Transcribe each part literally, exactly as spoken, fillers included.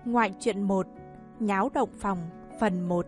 Ngoại truyện một, Nháo động phòng, phần một.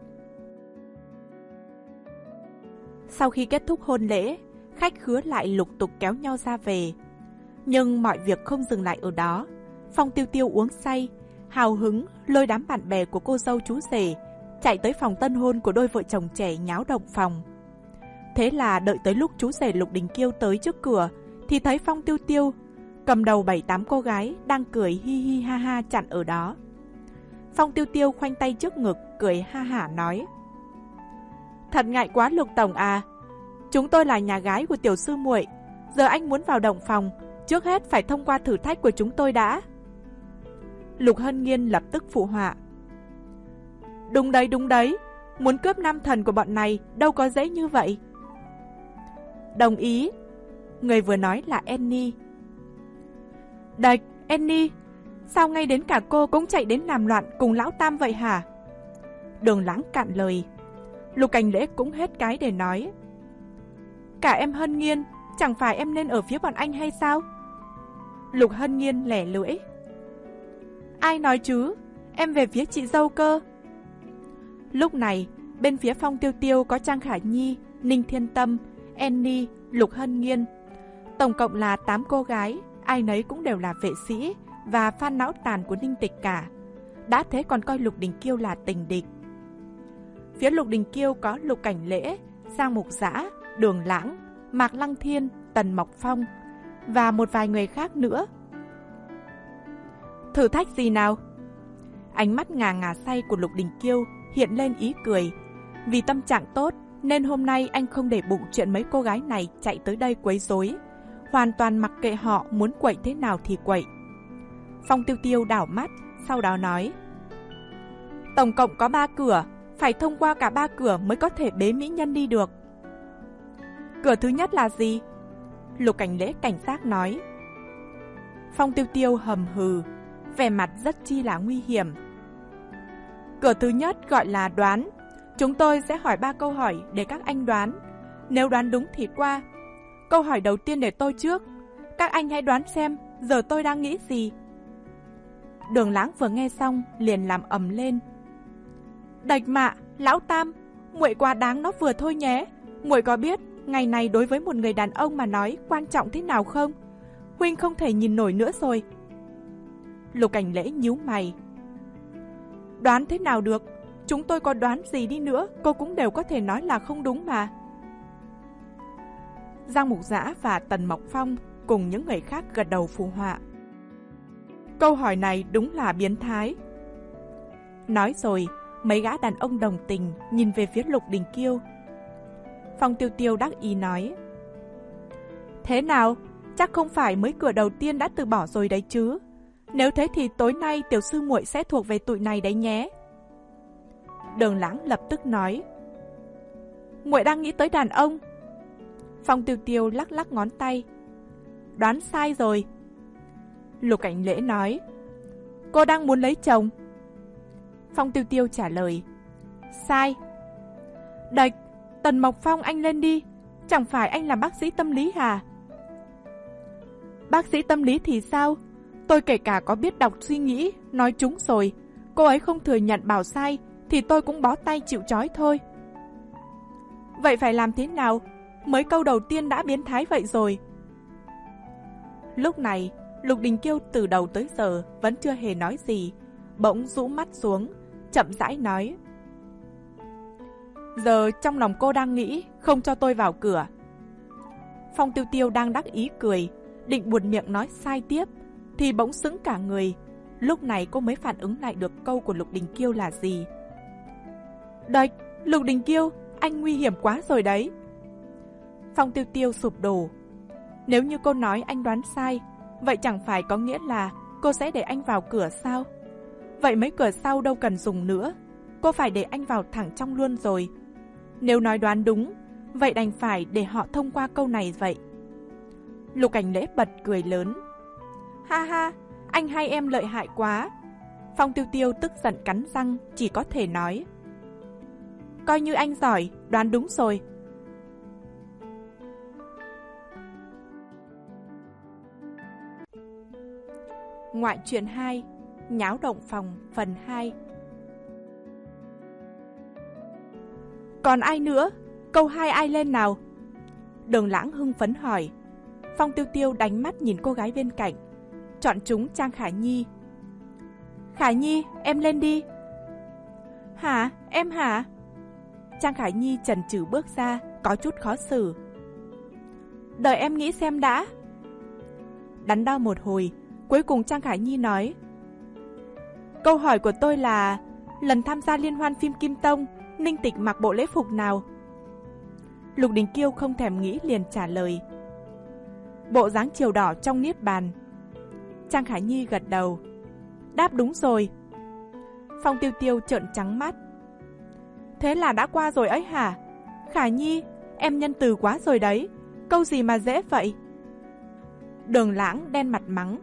Sau khi kết thúc hôn lễ, khách khứa lại lục tục kéo nhau ra về. Nhưng mọi việc không dừng lại ở đó. Phong Tiêu Tiêu uống say, hào hứng lôi đám bạn bè của cô dâu chú rể chạy tới phòng tân hôn của đôi vợ chồng trẻ nháo động phòng. Thế là đợi tới lúc chú rể Lục Đình Kiêu tới trước cửa thì thấy Phong Tiêu Tiêu cầm đầu bảy tám cô gái đang cười hi hi ha ha chặn ở đó. Phong Tiêu Tiêu khoanh tay trước ngực, cười ha hả nói: Thật ngại quá Lục tổng à, chúng tôi là nhà gái của tiểu sư muội, giờ anh muốn vào động phòng, trước hết phải thông qua thử thách của chúng tôi đã. Lục Hân Nghiên lập tức phụ họa: Đúng đấy, đúng đấy, muốn cướp nam thần của bọn này đâu có dễ như vậy. Đồng ý. Người vừa nói là Annie. Đạch, Annie, sao ngay đến cả cô cũng chạy đến làm loạn cùng lão Tam vậy hả? Đường Lãng cạn lời. Lục Cảnh Lễ cũng hết cái để nói: Cả em Hân Nghiên, chẳng phải em nên ở phía bọn anh hay sao? Lục Hân Nghiên lẻ lưỡi: Ai nói chứ, em về phía chị dâu cơ. Lúc này, bên phía Phong Tiêu Tiêu có Trang Khả Nhi, Ninh Thiên Tâm, Annie, Lục Hân Nghiên. Tổng cộng là tám cô gái, ai nấy cũng đều là vệ sĩ và fan não tàn của Ninh Tịch cả. Đã thế còn coi Lục Đình Kiêu là tình địch. Phía Lục Đình Kiêu có Lục Cảnh Lễ, Giang Mục Dã, Đường Lãng, Mạc Lăng Thiên, Tần Mộc Phong và một vài người khác nữa. Thử thách gì nào? Ánh mắt ngà ngà say của Lục Đình Kiêu hiện lên ý cười. Vì tâm trạng tốt nên hôm nay anh không để bụng chuyện mấy cô gái này chạy tới đây quấy rối, hoàn toàn mặc kệ họ muốn quậy thế nào thì quậy. Phong Tiêu Tiêu đảo mắt, sau đó nói: Tổng cộng có ba cửa, phải thông qua cả ba cửa mới có thể bế mỹ nhân đi được. Cửa thứ nhất là gì? Lục Cảnh Lễ cảnh giác nói. Phong Tiêu Tiêu hầm hừ, vẻ mặt rất chi là nguy hiểm. Cửa thứ nhất gọi là đoán. Chúng tôi sẽ hỏi ba câu hỏi để các anh đoán. Nếu đoán đúng thì qua. Câu hỏi đầu tiên để tôi trước. Các anh hãy đoán xem giờ tôi đang nghĩ gì. Đường Lãng vừa nghe xong liền làm ầm lên: Đạch mạ, lão Tam, muội quá đáng nó vừa thôi nhé. Muội có biết ngày này đối với một người đàn ông mà nói quan trọng thế nào không? Huynh không thể nhìn nổi nữa rồi. Lục Cảnh Lễ nhíu mày: Đoán thế nào được? Chúng tôi có đoán gì đi nữa, cô cũng đều có thể nói là không đúng mà. Giang Mục Dã và Tần Mộc Phong cùng những người khác gật đầu phụ họa. Câu hỏi này đúng là biến thái. Nói rồi, mấy gã đàn ông đồng tình nhìn về phía Lục Đình Kiêu. Phong Tiêu Tiêu đắc ý nói: Thế nào? Chắc không phải mới cửa đầu tiên đã từ bỏ rồi đấy chứ. Nếu thế thì tối nay tiểu sư muội sẽ thuộc về tụi này đấy nhé. Đường Lãng lập tức nói: Muội đang nghĩ tới đàn ông. Phong Tiêu Tiêu lắc lắc ngón tay: Đoán sai rồi. Lục Cảnh Lễ nói: Cô đang muốn lấy chồng. Phong Tiêu Tiêu trả lời: Sai. Đạch, Tần Mộc Phong anh lên đi. Chẳng phải anh là bác sĩ tâm lý hả? Bác sĩ tâm lý thì sao? Tôi kể cả có biết đọc suy nghĩ, nói trúng rồi. Cô ấy không thừa nhận bảo sai thì tôi cũng bó tay chịu trói thôi. Vậy phải làm thế nào? Mới câu đầu tiên đã biến thái vậy rồi. Lúc này, Lục Đình Kiêu từ đầu tới giờ vẫn chưa hề nói gì, bỗng rũ mắt xuống, chậm rãi nói: Giờ trong lòng cô đang nghĩ không cho tôi vào cửa. Phong Tiêu Tiêu đang đắc ý cười, định buột miệng nói sai tiếp thì bỗng sững cả người. Lúc này cô mới phản ứng lại được câu của Lục Đình Kiêu là gì. Đạch, Lục Đình Kiêu, anh nguy hiểm quá rồi đấy. Phong Tiêu Tiêu sụp đổ. Nếu như cô nói anh đoán sai, vậy chẳng phải có nghĩa là cô sẽ để anh vào cửa sao? Vậy mấy cửa sau đâu cần dùng nữa, cô phải để anh vào thẳng trong luôn rồi. Nếu nói đoán đúng, vậy đành phải để họ thông qua câu này vậy. Lục Cảnh Lễ bật cười lớn: Ha ha, anh hai em lợi hại quá. Phong Tiêu Tiêu tức giận cắn răng, chỉ có thể nói: Coi như anh giỏi, đoán đúng rồi. Ngoại truyện hai, Nháo động phòng phần hai. Còn ai nữa? Câu hai ai lên nào? Đường Lãng hưng phấn hỏi. Phong Tiêu Tiêu đánh mắt nhìn cô gái bên cạnh, chọn chúng Trang Khả Nhi. Khả Nhi, em lên đi. Hả? Em hả? Trang Khả Nhi chần chừ bước ra, có chút khó xử. Đợi em nghĩ xem đã. Đắn đo một hồi, cuối cùng Trang Khả Nhi nói. Câu hỏi của tôi là, lần tham gia liên hoan phim Kim Tông, Ninh Tịch mặc bộ lễ phục nào? Lục Đình Kiêu không thèm nghĩ liền trả lời. Bộ dáng chiều đỏ trong niết bàn. Trang Khả Nhi gật đầu. Đáp đúng rồi. Phong Tiêu Tiêu trợn trắng mắt. Thế là đã qua rồi ấy hả? Khả Nhi, em nhân từ quá rồi đấy. Câu gì mà dễ vậy? Đường Lãng đen mặt mắng.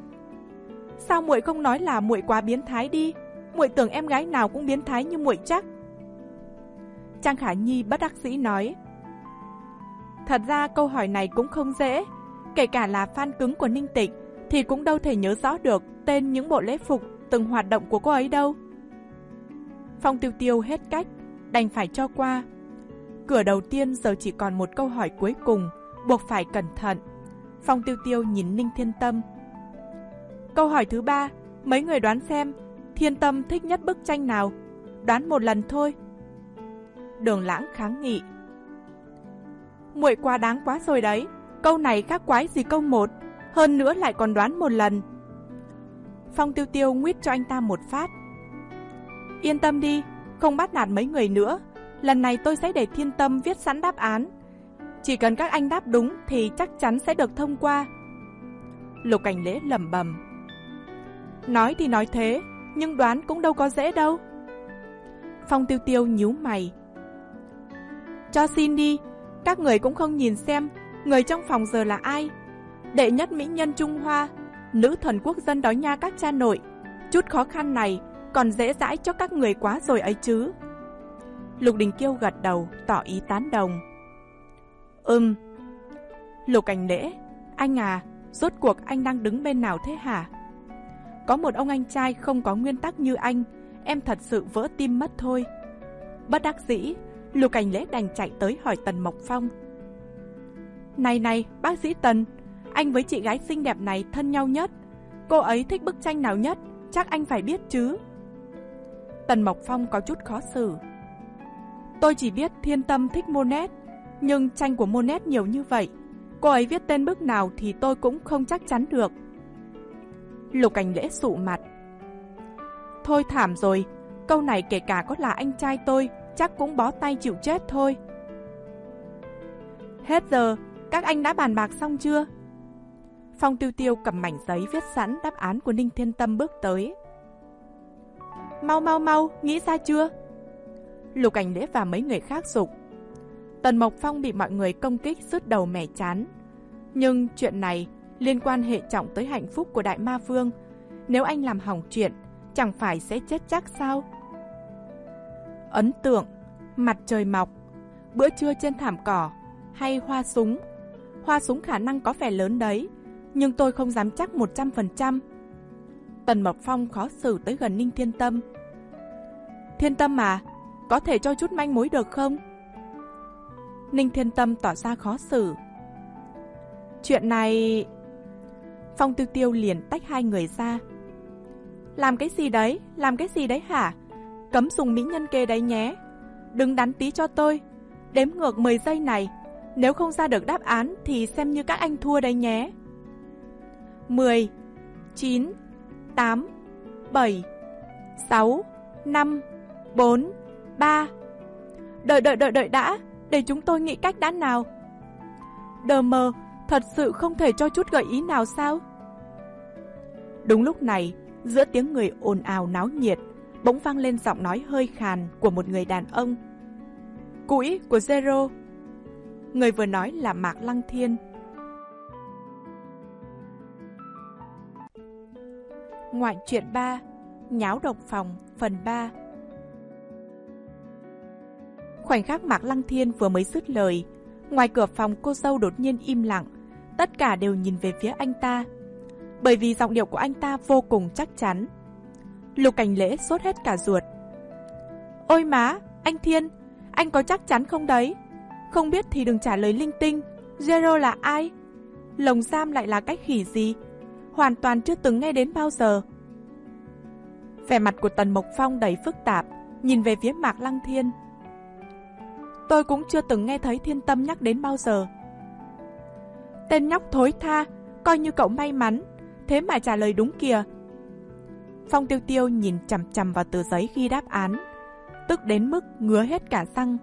Sao muội không nói là muội quá biến thái đi? Muội tưởng em gái nào cũng biến thái như muội chắc. Trang Khả Nhi bất đắc dĩ nói. Thật ra câu hỏi này cũng không dễ. Kể cả là fan cứng của Ninh Tịch thì cũng đâu thể nhớ rõ được tên những bộ lễ phục từng hoạt động của cô ấy đâu. Phong Tiêu Tiêu hết cách, đành phải cho qua. Cửa đầu tiên giờ chỉ còn một câu hỏi cuối cùng, buộc phải cẩn thận. Phong Tiêu Tiêu nhìn Ninh Thiên Tâm. Câu hỏi thứ ba, mấy người đoán xem Thiên Tâm thích nhất bức tranh nào? Đoán một lần thôi. Đường Lãng kháng nghị. Muội quá đáng quá rồi đấy. Câu này khác quái gì câu một, hơn nữa lại còn đoán một lần. Phong Tiêu Tiêu nguyết cho anh ta một phát. Yên tâm đi, không bắt nạt mấy người nữa. Lần này tôi sẽ để Thiên Tâm viết sẵn đáp án. Chỉ cần các anh đáp đúng thì chắc chắn sẽ được thông qua. Lục Cảnh Lễ lẩm bẩm. Nói thì nói thế, nhưng đoán cũng đâu có dễ đâu. Phong Tiêu Tiêu nhíu mày. Cho xin đi, các người cũng không nhìn xem người trong phòng giờ là ai. Đệ nhất mỹ nhân Trung Hoa, nữ thần quốc dân đó nha các cha nội. Chút khó khăn này còn dễ dãi cho các người quá rồi ấy chứ. Lục Đình Kiêu gật đầu, tỏ ý tán đồng. Ừm. Lục Cảnh Lễ, anh à, rốt cuộc anh đang đứng bên nào thế hả? Có một ông anh trai không có nguyên tắc như anh, em thật sự vỡ tim mất thôi. Bất đắc dĩ, Lục Cảnh Lễ đành chạy tới hỏi Tần Mộc Phong. Này này, bác sĩ Tần, anh với chị gái xinh đẹp này thân nhau nhất. Cô ấy thích bức tranh nào nhất, chắc anh phải biết chứ. Tần Mộc Phong có chút khó xử. Tôi chỉ biết Thiên Tâm thích Monet, nhưng tranh của Monet nhiều như vậy, cô ấy viết tên bức nào thì tôi cũng không chắc chắn được. Lục Cảnh Lễ sụ mặt. Thôi thảm rồi, câu này kể cả có là anh trai tôi, chắc cũng bó tay chịu chết thôi. Hết giờ, các anh đã bàn bạc xong chưa? Phong Tiêu Tiêu cầm mảnh giấy viết sẵn đáp án của Ninh Thiên Tâm bước tới. Mau mau mau, nghĩ ra chưa? Lục Cảnh Lễ và mấy người khác giục. Tần Mộc Phong bị mọi người công kích sứt đầu mẻ chán. Nhưng chuyện này liên quan hệ trọng tới hạnh phúc của Đại Ma Vương. Nếu anh làm hỏng chuyện, chẳng phải sẽ chết chắc sao? Ấn tượng, mặt trời mọc, bữa trưa trên thảm cỏ, hay hoa súng. Hoa súng khả năng có vẻ lớn đấy, nhưng tôi không dám chắc một trăm phần trăm. Tần Mộc Phong khó xử tới gần Ninh Thiên Tâm. Thiên Tâm à, có thể cho chút manh mối được không? Ninh Thiên Tâm tỏ ra khó xử. Chuyện này... Phong Tiêu Tiêu liền tách hai người ra. Làm cái gì đấy? Làm cái gì đấy hả? Cấm dùng mỹ nhân kế đấy nhé. Đừng đắn tí cho tôi. Đếm ngược mười giây này. Nếu không ra được đáp án thì xem như các anh thua đấy nhé. mười, chín, tám, bảy, sáu, năm, bốn, ba. Đợi đợi đợi đợi đã, để chúng tôi nghĩ cách đã nào. Đờ mờ, thật sự không thể cho chút gợi ý nào sao? Đúng lúc này, giữa tiếng người ồn ào náo nhiệt, bỗng vang lên giọng nói hơi khàn của một người đàn ông. Cũi của Zero. Người vừa nói là Mạc Lăng Thiên. Ngoại truyện ba, Nháo độc phòng, phần ba. Khoảnh khắc Mạc Lăng Thiên vừa mới dứt lời, ngoài cửa phòng cô dâu đột nhiên im lặng, tất cả đều nhìn về phía anh ta. Bởi vì giọng điệu của anh ta vô cùng chắc chắn. Lục Cảnh Lễ sốt hết cả ruột. Ôi má, anh Thiên, anh có chắc chắn không đấy? Không biết thì đừng trả lời linh tinh. Zero là ai? Lồng giam lại là cái khỉ gì? Hoàn toàn chưa từng nghe đến bao giờ. Vẻ mặt của Tần Mộc Phong đầy phức tạp, nhìn về phía Mạc Lăng Thiên. Tôi cũng chưa từng nghe thấy Thiên Tâm nhắc đến bao giờ. Tên nhóc thối tha, coi như cậu may mắn, thế mà trả lời đúng kìa. Phong Tiêu Tiêu nhìn chằm chằm vào tờ giấy ghi đáp án, tức đến mức ngứa hết cả răng.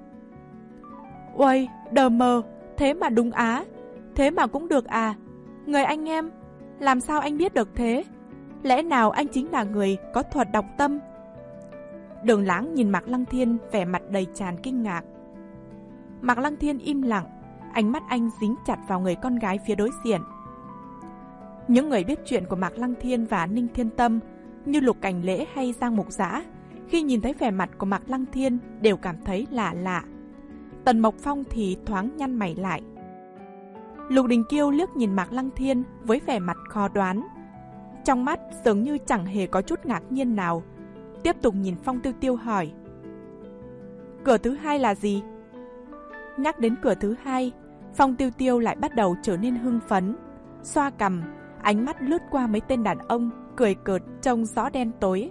Uầy, đờ mờ, thế mà đúng á, thế mà cũng được à. Người anh em, làm sao anh biết được thế? Lẽ nào anh chính là người có thuật đọc tâm? Đường Lãng nhìn Mạc Lăng Thiên vẻ mặt đầy tràn kinh ngạc. Mạc Lăng Thiên im lặng, ánh mắt anh dính chặt vào người con gái phía đối diện. Những người biết chuyện của Mạc Lăng Thiên và Ninh Thiên Tâm như Lục Cảnh Lễ hay Giang Mục Dã, khi nhìn thấy vẻ mặt của Mạc Lăng Thiên đều cảm thấy lạ lạ. Tần Mộc Phong thì thoáng nhăn mày lại. Lục Đình Kiêu liếc nhìn Mạc Lăng Thiên với vẻ mặt khó đoán, trong mắt dường như chẳng hề có chút ngạc nhiên nào. Tiếp tục nhìn Phong Tiêu Tiêu hỏi, cửa thứ hai là gì? Nhắc đến cửa thứ hai, Phong Tiêu Tiêu lại bắt đầu trở nên hưng phấn, xoa cằm, ánh mắt lướt qua mấy tên đàn ông, cười cợt trông rõ đen tối.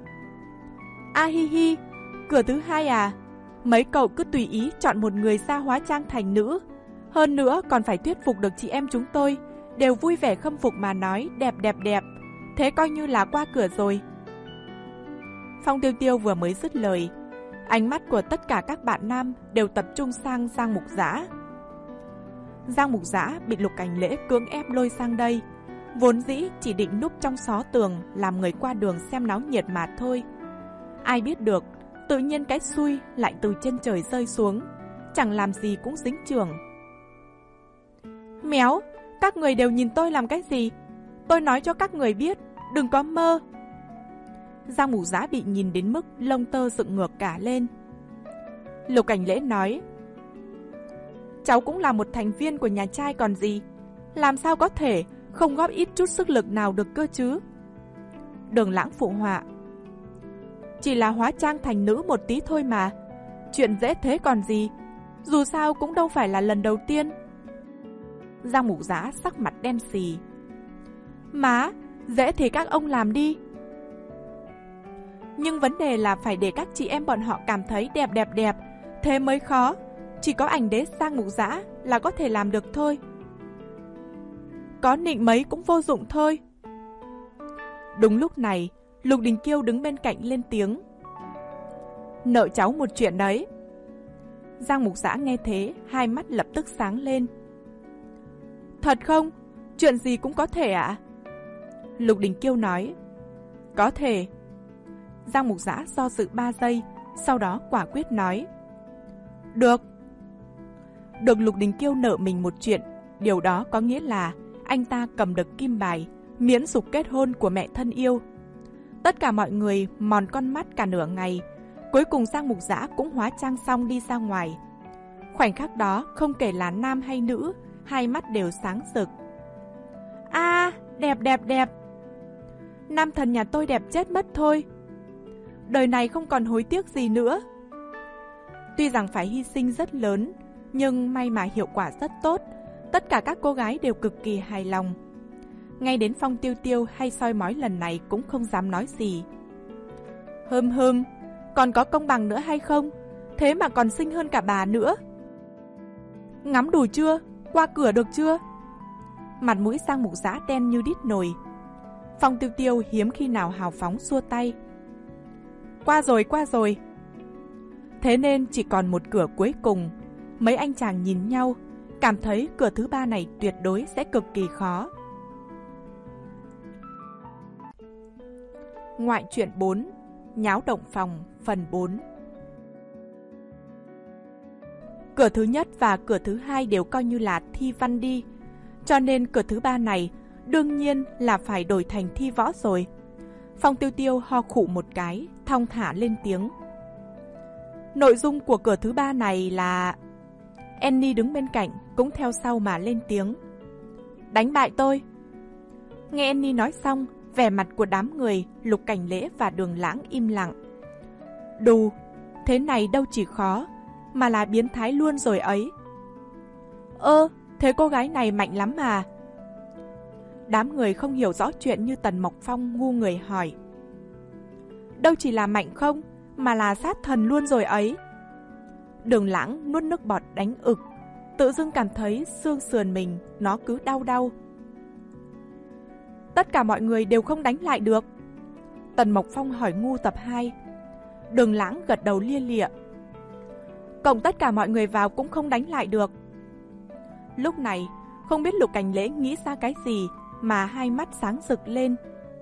A hi hi, cửa thứ hai à? Mấy cậu cứ tùy ý chọn một người ra hóa trang thành nữ, hơn nữa còn phải thuyết phục được chị em chúng tôi, đều vui vẻ khâm phục mà nói đẹp đẹp đẹp, thế coi như là qua cửa rồi. Phong Tiêu Tiêu vừa mới dứt lời, ánh mắt của tất cả các bạn nam đều tập trung sang Giang Mục Dã. Giang Mục Dã bị Lục Cảnh Lễ cưỡng ép lôi sang đây, vốn dĩ chỉ định núp trong xó tường làm người qua đường xem náo nhiệt mà thôi. Ai biết được, tự nhiên cái xui lại từ trên trời rơi xuống, chẳng làm gì cũng dính chưởng. Méo, các người đều nhìn tôi làm cái gì? Tôi nói cho các người biết, đừng có mơ. Giang Mục Dã bị nhìn đến mức lông tơ dựng ngược cả lên. Lục Cảnh Lễ nói, cháu cũng là một thành viên của nhà trai còn gì, làm sao có thể không góp ít chút sức lực nào được cơ chứ? Đường Lãng phụ họa, chỉ là hóa trang thành nữ một tí thôi mà, chuyện dễ thế còn gì, dù sao cũng đâu phải là lần đầu tiên. Giang Mục Dã sắc mặt đen xì. Má, dễ thì các ông làm đi. Nhưng vấn đề là phải để các chị em bọn họ cảm thấy đẹp đẹp đẹp, thế mới khó. Chỉ có ảnh đế Giang Mục Dã là có thể làm được thôi. Có nịnh mấy cũng vô dụng thôi. Đúng lúc này, Lục Đình Kiêu đứng bên cạnh lên tiếng, nợ cháu một chuyện đấy. Giang Mục Dã nghe thế, hai mắt lập tức sáng lên. Thật không? Chuyện gì cũng có thể ạ? À? Lục Đình Kiêu nói, có thể. Giang Mục Dã do dự ba giây, sau đó quả quyết nói, được. Được Lục Đình Kiêu nợ mình một chuyện, điều đó có nghĩa là anh ta cầm được kim bài miễn dục kết hôn của mẹ thân yêu. Tất cả mọi người mòn con mắt cả nửa ngày, cuối cùng Giang Mục Dã cũng hóa trang xong đi ra ngoài. Khoảnh khắc đó, không kể là nam hay nữ, hai mắt đều sáng rực. A, à, đẹp đẹp đẹp. Nam thần nhà tôi đẹp chết mất thôi. Đời này không còn hối tiếc gì nữa. Tuy rằng phải hy sinh rất lớn, nhưng may mà hiệu quả rất tốt. Tất cả các cô gái đều cực kỳ hài lòng. Ngay đến Phong Tiêu Tiêu hay soi mói lần này cũng không dám nói gì. Hừm hừm, còn có công bằng nữa hay không? Thế mà còn xinh hơn cả bà nữa. Ngắm đủ chưa? Qua cửa được chưa? Mặt mũi Giang Mục Dã đen như đít nồi. Phong Tiêu Tiêu hiếm khi nào hào phóng xua tay. Qua rồi, qua rồi. Thế nên chỉ còn một cửa cuối cùng. Mấy anh chàng nhìn nhau, cảm thấy cửa thứ ba này tuyệt đối sẽ cực kỳ khó. Ngoại truyện bốn, Nháo động phòng, phần bốn. Cửa thứ nhất và cửa thứ hai đều coi như là thi văn đi, cho nên cửa thứ ba này đương nhiên là phải đổi thành thi võ rồi. Phong Tiêu Tiêu ho khụ một cái, thong thả lên tiếng. Nội dung của cửa thứ ba này là... Annie đứng bên cạnh cũng theo sau mà lên tiếng. Đánh bại tôi. Nghe Annie nói xong, Vẻ mặt của đám người Lục Cảnh Lễ và Đường Lãng im lặng. Đù, thế này đâu chỉ khó, mà là biến thái luôn rồi ấy. Ơ, thế cô gái này mạnh lắm mà. Đám người không hiểu rõ chuyện như Tần Mộc Phong ngu người hỏi. Đâu chỉ là mạnh không, mà là sát thần luôn rồi ấy. Đường Lãng nuốt nước bọt đánh ực, tự dưng cảm thấy xương sườn mình nó cứ đau đau. Tất cả mọi người đều không đánh lại được. Tần Mộc Phong hỏi ngu tập hai. Đường Lãng gật đầu lia lịa. Cộng tất cả mọi người vào cũng không đánh lại được. Lúc này, không biết Lục Cảnh Lễ nghĩ ra cái gì mà hai mắt sáng rực lên.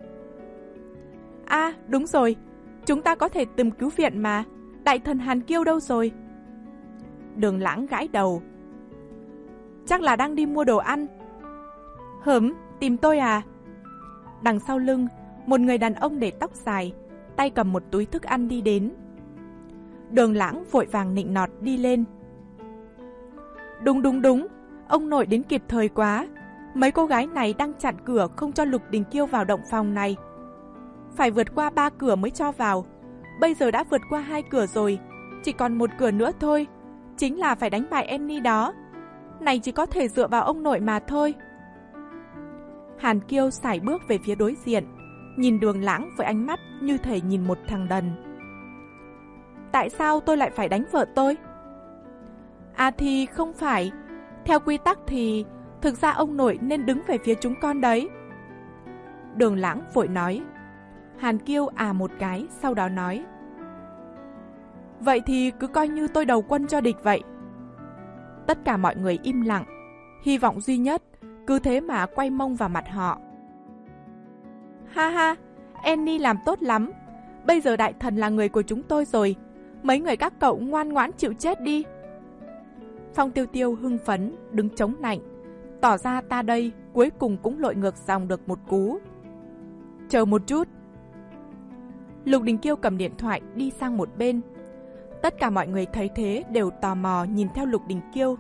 À, đúng rồi, chúng ta có thể tìm cứu viện mà. Đại thần Hàn Kiêu đâu rồi? Đường Lãng gãi đầu. Chắc là đang đi mua đồ ăn. Hửm, tìm tôi à? Đằng sau lưng, một người đàn ông để tóc dài, tay cầm một túi thức ăn đi đến. Đường Lãng vội vàng nịnh nọt đi lên. Đúng đúng đúng, ông nội đến kịp thời quá. Mấy cô gái này đang chặn cửa không cho Lục Đình Kiêu vào động phòng này. Phải vượt qua ba cửa mới cho vào. Bây giờ đã vượt qua hai cửa rồi, chỉ còn một cửa nữa thôi. Chính là phải đánh bại Annie đó. Này chỉ có thể dựa vào ông nội mà thôi. Hàn Kiêu sải bước về phía đối diện, nhìn Đường Lãng với ánh mắt như thể nhìn một thằng đần. Tại sao tôi lại phải đánh vợ tôi? À thì không phải. Theo quy tắc thì thực ra ông nội nên đứng về phía chúng con đấy. Đường Lãng vội nói. Hàn Kiêu à một cái, sau đó nói. Vậy thì cứ coi như tôi đầu quân cho địch vậy. Tất cả mọi người im lặng. Hy vọng duy nhất cứ thế mà quay mông vào mặt họ. Ha ha, Annie làm tốt lắm. Bây giờ đại thần là người của chúng tôi rồi. Mấy người các cậu ngoan ngoãn chịu chết đi. Phong Tiêu Tiêu hưng phấn, đứng chống nạnh, tỏ ra ta đây cuối cùng cũng lội ngược dòng được một cú. Chờ một chút. Lục Đình Kiêu cầm điện thoại đi sang một bên. Tất cả mọi người thấy thế đều tò mò nhìn theo Lục Đình Kiêu.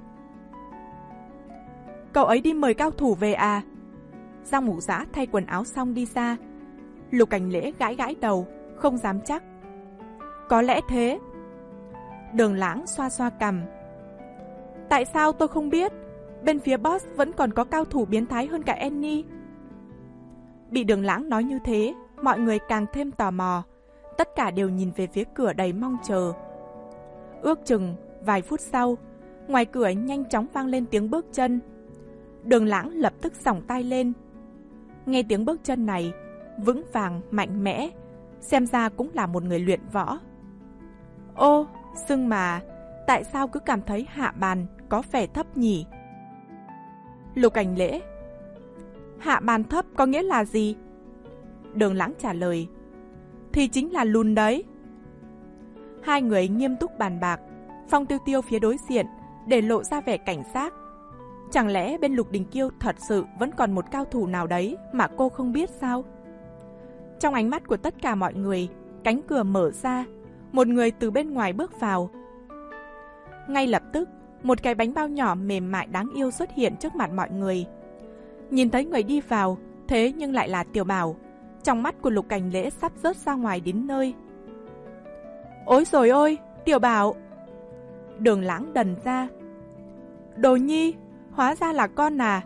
Cậu ấy đi mời cao thủ về à? Giang Mục Giã thay quần áo xong đi ra. Lục Cảnh Lễ gãi gãi đầu, không dám chắc. Có lẽ thế. Đường Lãng xoa xoa cằm. Tại sao tôi không biết? Bên phía boss vẫn còn có cao thủ biến thái hơn cả Annie. Bị Đường Lãng nói như thế, mọi người càng thêm tò mò. Tất cả đều nhìn về phía cửa đầy mong chờ. Ước chừng vài phút sau, ngoài cửa nhanh chóng vang lên tiếng bước chân. Đường Lãng lập tức xỏng tay lên. Nghe tiếng bước chân này, vững vàng, mạnh mẽ, xem ra cũng là một người luyện võ. Ô, xưng mà, tại sao cứ cảm thấy hạ bàn có vẻ thấp nhỉ? Lục Cảnh Lễ. Hạ bàn thấp có nghĩa là gì? Đường Lãng trả lời. Thì chính là lùn đấy. Hai người nghiêm túc bàn bạc. Phong Tiêu Tiêu phía đối diện để lộ ra vẻ cảnh giác. Chẳng lẽ bên Lục Đình Kiêu thật sự vẫn còn một cao thủ nào đấy mà cô không biết sao? Trong ánh mắt của tất cả mọi người, cánh cửa mở ra, một người từ bên ngoài bước vào. Ngay lập tức, một cái bánh bao nhỏ mềm mại đáng yêu xuất hiện trước mặt mọi người. Nhìn thấy người đi vào, thế nhưng lại là Tiểu Bảo. Trong mắt của Lục Cảnh Lễ sắp rớt ra ngoài đến nơi. Ôi rồi ôi, Tiểu Bảo! Đường Lãng đần ra. Đồ Nhi, hóa ra là con à?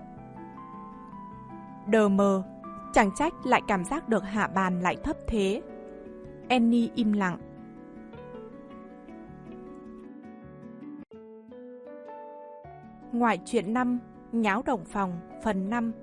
Đờ mờ, chẳng trách lại cảm giác được hạ bàn lại thấp thế. Annie im lặng. Ngoại truyện năm, Nháo động phòng, phần năm.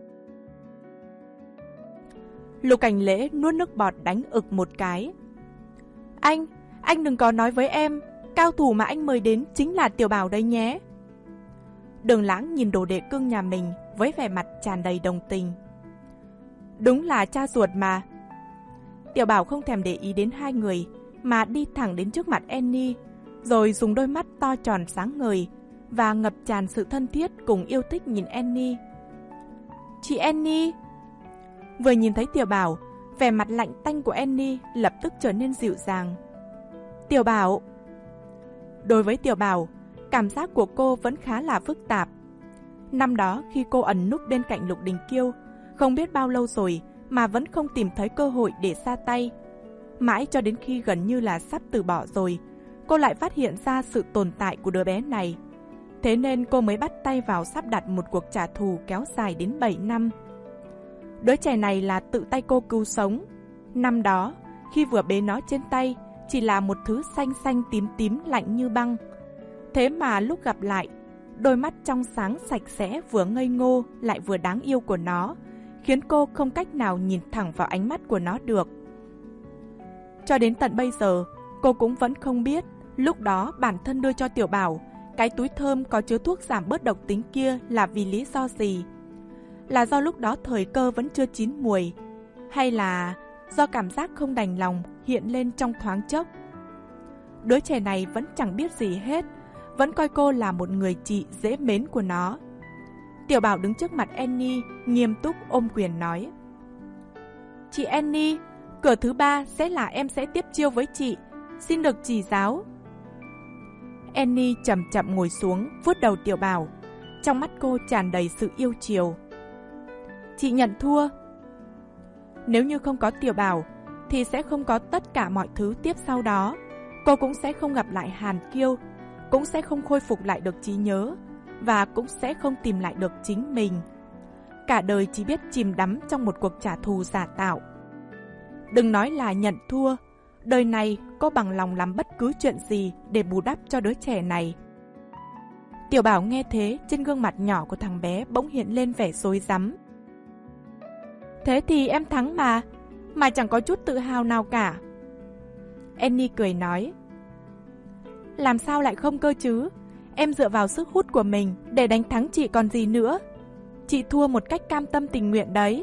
Lục Cảnh Lễ nuốt nước bọt đánh ực một cái. Anh, anh đừng có nói với em, cao thủ mà anh mời đến chính là Tiểu Bảo đấy nhé. Đường Lãng nhìn đồ đệ cưng nhà mình với vẻ mặt tràn đầy đồng tình. Đúng là cha ruột mà. Tiểu Bảo không thèm để ý đến hai người, mà đi thẳng đến trước mặt Annie, rồi dùng đôi mắt to tròn sáng ngời và ngập tràn sự thân thiết cùng yêu thích nhìn Annie. Chị Annie! Vừa nhìn thấy Tiểu Bảo, vẻ mặt lạnh tanh của Annie lập tức trở nên dịu dàng. Tiểu Bảo! Đối với Tiểu Bảo, cảm giác của cô vẫn khá là phức tạp. Năm đó khi cô ẩn núp bên cạnh Lục Đình Kiêu, không biết bao lâu rồi mà vẫn không tìm thấy cơ hội để ra tay. Mãi cho đến khi gần như là sắp từ bỏ rồi, cô lại phát hiện ra sự tồn tại của đứa bé này. Thế nên cô mới bắt tay vào sắp đặt một cuộc trả thù kéo dài đến bảy năm. Đứa trẻ này là tự tay cô cứu sống. Năm đó, khi vừa bế nó trên tay, chỉ là một thứ xanh xanh tím tím lạnh như băng. Thế mà lúc gặp lại, đôi mắt trong sáng sạch sẽ vừa ngây ngô lại vừa đáng yêu của nó, khiến cô không cách nào nhìn thẳng vào ánh mắt của nó được. Cho đến tận bây giờ, cô cũng vẫn không biết lúc đó bản thân đưa cho Tiểu Bảo cái túi thơm có chứa thuốc giảm bớt độc tính kia là vì lý do gì. Là do lúc đó thời cơ vẫn chưa chín muồi, hay là do cảm giác không đành lòng hiện lên trong thoáng chốc. Đứa trẻ này vẫn chẳng biết gì hết, vẫn coi cô là một người chị dễ mến của nó. Tiểu Bảo đứng trước mặt Annie, nghiêm túc ôm quyền nói: "Chị Annie, cửa thứ ba sẽ là em sẽ tiếp chiêu với chị, xin được chỉ giáo." Annie chậm chậm ngồi xuống, vuốt đầu Tiểu Bảo. Trong mắt cô tràn đầy sự yêu chiều. "Chị nhận thua." Nếu như không có Tiểu Bảo, thì sẽ không có tất cả mọi thứ tiếp sau đó. Cô cũng sẽ không gặp lại Hàn Kiêu, cũng sẽ không khôi phục lại được trí nhớ, và cũng sẽ không tìm lại được chính mình. Cả đời chỉ biết chìm đắm trong một cuộc trả thù giả tạo. Đừng nói là nhận thua, đời này cô bằng lòng làm bất cứ chuyện gì để bù đắp cho đứa trẻ này. Tiểu Bảo nghe thế, trên gương mặt nhỏ của thằng bé bỗng hiện lên vẻ rối rắm. "Thế thì em thắng mà, mà chẳng có chút tự hào nào cả." Annie cười nói: "Làm sao lại không cơ chứ? Em dựa vào sức hút của mình để đánh thắng chị còn gì nữa. Chị thua một cách cam tâm tình nguyện đấy."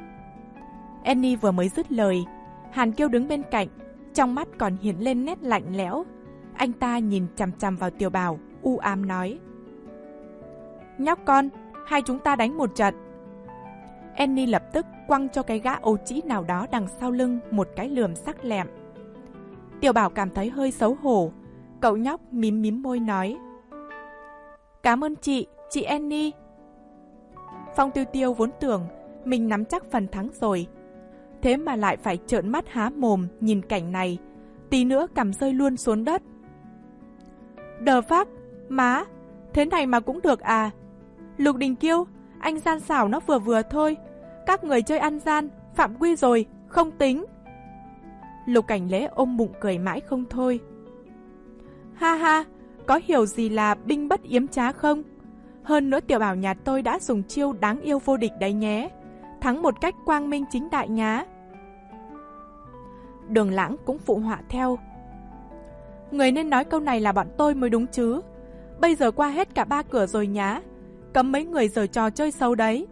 Annie vừa mới dứt lời, Hàn Kiêu đứng bên cạnh, trong mắt còn hiện lên nét lạnh lẽo. Anh ta nhìn chằm chằm vào Tiểu Bảo, u ám nói: "Nhóc con, hai chúng ta đánh một trận." Annie lập tức quăng cho cái gã ấu trĩ nào đó đằng sau lưng một cái lườm sắc lẹm. Tiểu Bảo cảm thấy hơi xấu hổ. Cậu nhóc mím mím môi nói: "Cảm ơn chị, chị Annie." Phong Tiêu Tiêu vốn tưởng mình nắm chắc phần thắng rồi, thế mà lại phải trợn mắt há mồm nhìn cảnh này, tí nữa cằm rơi luôn xuống đất. "Đờ phác, má, thế này mà cũng được à? Lục Đình Kiêu, anh gian xảo nó vừa vừa thôi, các người chơi ăn gian, phạm quy rồi, không tính." Lục Cảnh Lễ ôm bụng cười mãi không thôi. "Ha ha, có hiểu gì là binh bất yếm trá không? Hơn nữa Tiểu Bảo nhà tôi đã dùng chiêu đáng yêu vô địch đấy nhé, thắng một cách quang minh chính đại nhá." Đường Lãng cũng phụ họa theo: "Người nên nói câu này là bọn tôi mới đúng chứ. Bây giờ qua hết cả ba cửa rồi nhá, cấm mấy người giở trò chơi xấu đấy."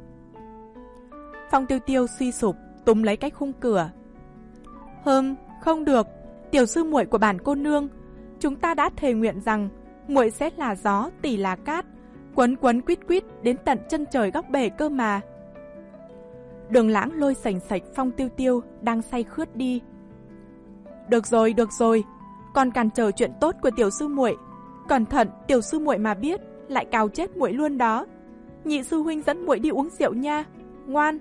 Phong Tiêu Tiêu suy sụp túm lấy cái khung cửa. "Hừm, không được, tiểu sư muội của bản cô nương, chúng ta đã thề nguyện rằng muội sẽ là gió, tỷ là cát, quấn quấn quýt quýt đến tận chân trời góc bể cơ mà." Đường Lãng lôi sành sạch Phong Tiêu Tiêu đang say khướt đi. "Được rồi, được rồi, còn cản trở chuyện tốt của tiểu sư muội, cẩn thận tiểu sư muội mà biết lại cào chết muội luôn đó. Nhị sư huynh dẫn muội đi uống rượu nha, ngoan."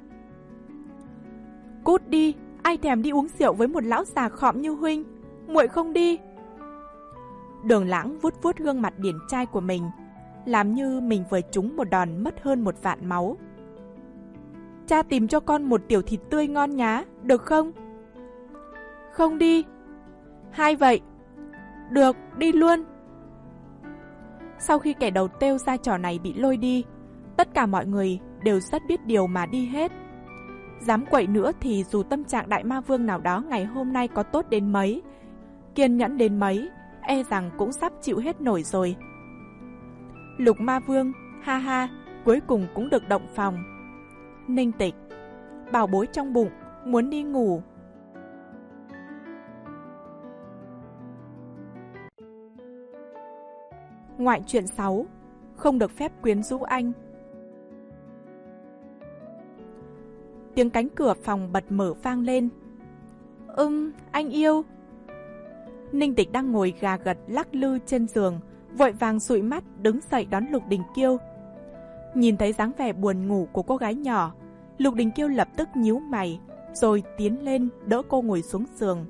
"Cút đi, ai thèm đi uống rượu với một lão già khọm như huynh, muội không đi." Đường Lãng vuốt vuốt gương mặt điển trai của mình, làm như mình vừa trúng một đòn mất hơn một vạn máu. "Cha tìm cho con một tiểu thịt tươi ngon nhá, được không?" "Không đi." "Hai vậy." "Được, đi luôn." Sau khi kẻ đầu têu ra trò này bị lôi đi, tất cả mọi người đều rất biết điều mà đi hết. Dám quậy nữa thì dù tâm trạng đại ma vương nào đó ngày hôm nay có tốt đến mấy, kiên nhẫn đến mấy, e rằng cũng sắp chịu hết nổi rồi. Lục ma vương, ha ha, cuối cùng cũng được động phòng. Ninh Tịch, bảo bối trong bụng, muốn đi ngủ. Ngoại truyện sáu, không được phép quyến rũ anh. Tiếng cánh cửa phòng bật mở vang lên. Ừm, anh yêu. Ninh Tịch đang ngồi gà gật lắc lư trên giường, vội vàng dụi mắt đứng dậy đón Lục Đình Kiêu. Nhìn thấy dáng vẻ buồn ngủ của cô gái nhỏ, Lục Đình Kiêu lập tức nhíu mày, rồi tiến lên đỡ cô ngồi xuống giường.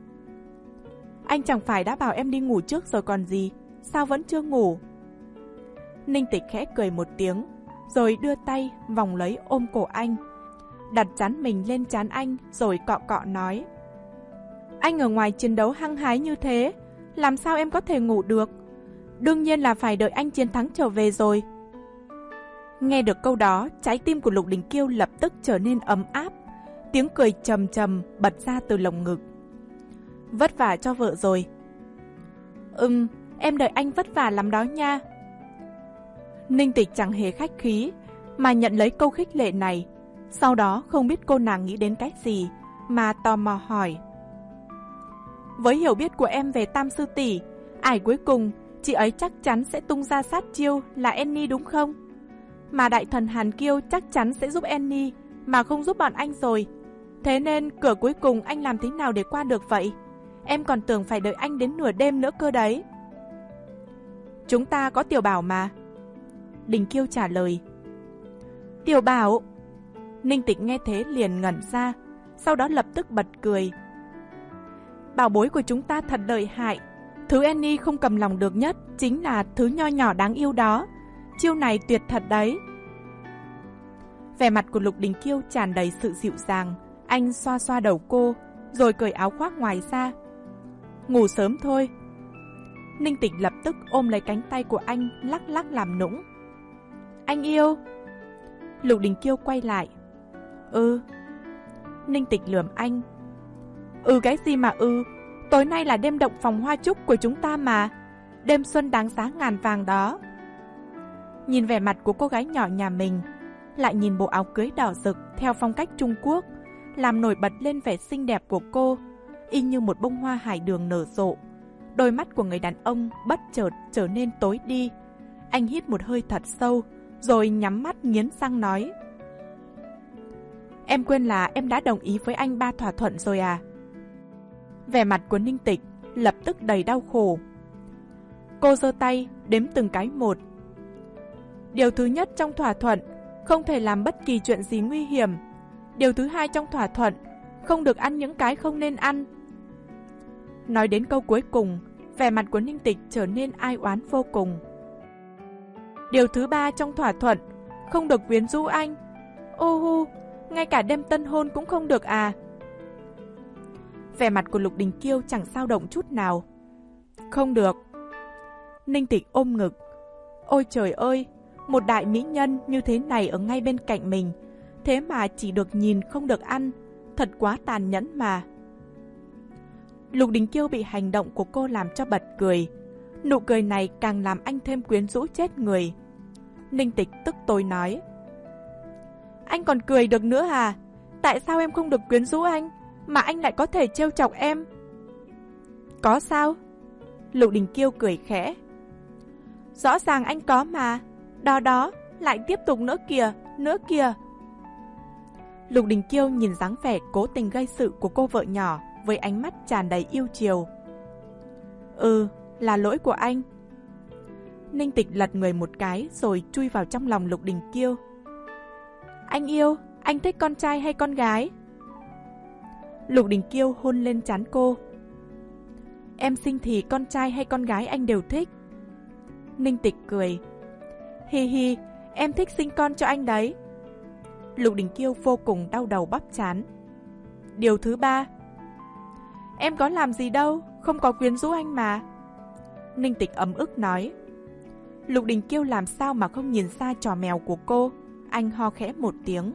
Anh chẳng phải đã bảo em đi ngủ trước rồi còn gì, sao vẫn chưa ngủ? Ninh Tịch khẽ cười một tiếng, rồi đưa tay vòng lấy ôm cổ anh, đặt trán mình lên trán anh rồi cọ cọ nói: Anh ở ngoài chiến đấu hăng hái như thế, làm sao em có thể ngủ được? Đương nhiên là phải đợi anh chiến thắng trở về rồi. Nghe được câu đó, trái tim của Lục Đình Kiêu lập tức trở nên ấm áp, tiếng cười trầm trầm bật ra từ lồng ngực. Vất vả cho vợ rồi. Ừm, em đợi anh vất vả lắm đó nha. Ninh Tịch chẳng hề khách khí mà nhận lấy câu khích lệ này. Sau đó không biết cô nàng nghĩ đến cái gì mà tò mò hỏi: Với hiểu biết của em về Tam sư tỷ, ải cuối cùng chị ấy chắc chắn sẽ tung ra sát chiêu là Annie đúng không? Mà đại thần Hàn Kiêu chắc chắn sẽ giúp Annie mà không giúp bọn anh rồi. Thế nên cửa cuối cùng anh làm thế nào để qua được vậy? Em còn tưởng phải đợi anh đến nửa đêm nữa cơ đấy. Chúng ta có Tiểu Bảo mà. Đình Kiêu trả lời. Tiểu Bảo? Ninh Tịch nghe thế liền ngẩn ra, sau đó lập tức bật cười. Bảo bối của chúng ta thật lợi hại. Thứ Annie không cầm lòng được nhất chính là thứ nho nhỏ đáng yêu đó. Chiêu này tuyệt thật đấy. Vẻ mặt của Lục Đình Kiêu tràn đầy sự dịu dàng. Anh xoa xoa đầu cô, rồi cởi áo khoác ngoài ra. Ngủ sớm thôi. Ninh Tịch lập tức ôm lấy cánh tay của anh, lắc lắc làm nũng. Anh yêu. Lục Đình Kiêu quay lại. Ừ. Ninh Tịch lườm anh. Ừ cái gì mà ừ? Tối nay là đêm động phòng hoa trúc của chúng ta mà. Đêm xuân đáng giá ngàn vàng đó. Nhìn vẻ mặt của cô gái nhỏ nhà mình, lại nhìn bộ áo cưới đỏ rực theo phong cách Trung Quốc, làm nổi bật lên vẻ xinh đẹp của cô, y như một bông hoa hải đường nở rộ. Đôi mắt của người đàn ông bất chợt trở nên tối đi. Anh hít một hơi thật sâu, rồi nhắm mắt nghiến răng nói: Em quên là em đã đồng ý với anh ba thỏa thuận rồi à? Vẻ mặt của Ninh Tịch lập tức đầy đau khổ. Cô giơ tay đếm từng cái một. Điều thứ nhất trong thỏa thuận, không thể làm bất kỳ chuyện gì nguy hiểm. Điều thứ hai trong thỏa thuận, không được ăn những cái không nên ăn. Nói đến câu cuối cùng, vẻ mặt của Ninh Tịch trở nên ai oán vô cùng. Điều thứ ba trong thỏa thuận, không được quyến rũ anh. Ô hu, ngay cả đêm tân hôn cũng không được à? Vẻ mặt của Lục Đình Kiêu chẳng dao động chút nào. Không được. Ninh Tịch ôm ngực. Ôi trời ơi, một đại mỹ nhân như thế này ở ngay bên cạnh mình, thế mà chỉ được nhìn không được ăn, thật quá tàn nhẫn mà. Lục Đình Kiêu bị hành động của cô làm cho bật cười. Nụ cười này càng làm anh thêm quyến rũ chết người. Ninh Tịch tức tối nói: Anh còn cười được nữa à? Tại sao em không được quyến rũ anh, mà anh lại có thể trêu chọc em? Có sao? Lục Đình Kiêu cười khẽ. Rõ ràng anh có mà. Đó đó, lại tiếp tục nữa kìa, nữa kìa. Lục Đình Kiêu nhìn dáng vẻ cố tình gây sự của cô vợ nhỏ với ánh mắt tràn đầy yêu chiều. Ừ, là lỗi của anh. Ninh Tịch lật người một cái rồi chui vào trong lòng Lục Đình Kiêu. Anh yêu, anh thích con trai hay con gái? Lục Đình Kiêu hôn lên trán cô. Em sinh thì con trai hay con gái anh đều thích. Ninh Tịch cười. Hi hi, em thích sinh con cho anh đấy. Lục Đình Kiêu vô cùng đau đầu bắp trán. Điều thứ ba. Em có làm gì đâu, không có quyến rũ anh mà. Ninh Tịch ấm ức nói. Lục Đình Kiêu làm sao mà không nhìn xa trò mèo của cô. Anh ho khẽ một tiếng.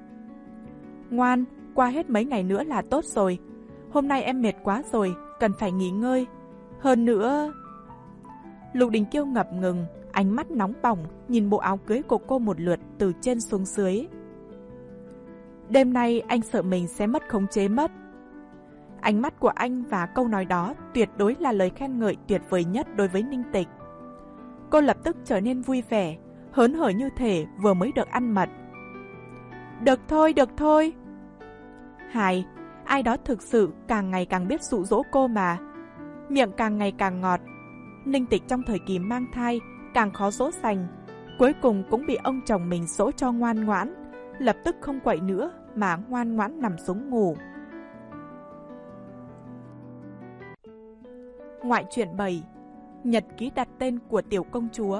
Ngoan, qua hết mấy ngày nữa là tốt rồi. Hôm nay em mệt quá rồi, cần phải nghỉ ngơi. Hơn nữa... Lục Đình Kiêu ngập ngừng, ánh mắt nóng bỏng nhìn bộ áo cưới của cô một lượt từ trên xuống dưới. Đêm nay anh sợ mình sẽ mất khống chế mất. Ánh mắt của anh và câu nói đó tuyệt đối là lời khen ngợi tuyệt vời nhất đối với Ninh Tịch. Cô lập tức trở nên vui vẻ, hớn hở như thể vừa mới được ăn mật. Được thôi, được thôi. Hài, ai đó thực sự càng ngày càng biết dụ dỗ cô mà. Miệng càng ngày càng ngọt. Ninh Tịch trong thời kỳ mang thai càng khó dỗ dành, cuối cùng cũng bị ông chồng mình dỗ cho ngoan ngoãn, lập tức không quậy nữa mà ngoan ngoãn nằm xuống ngủ. Ngoại truyện bảy. Nhật ký đặt tên của tiểu công chúa.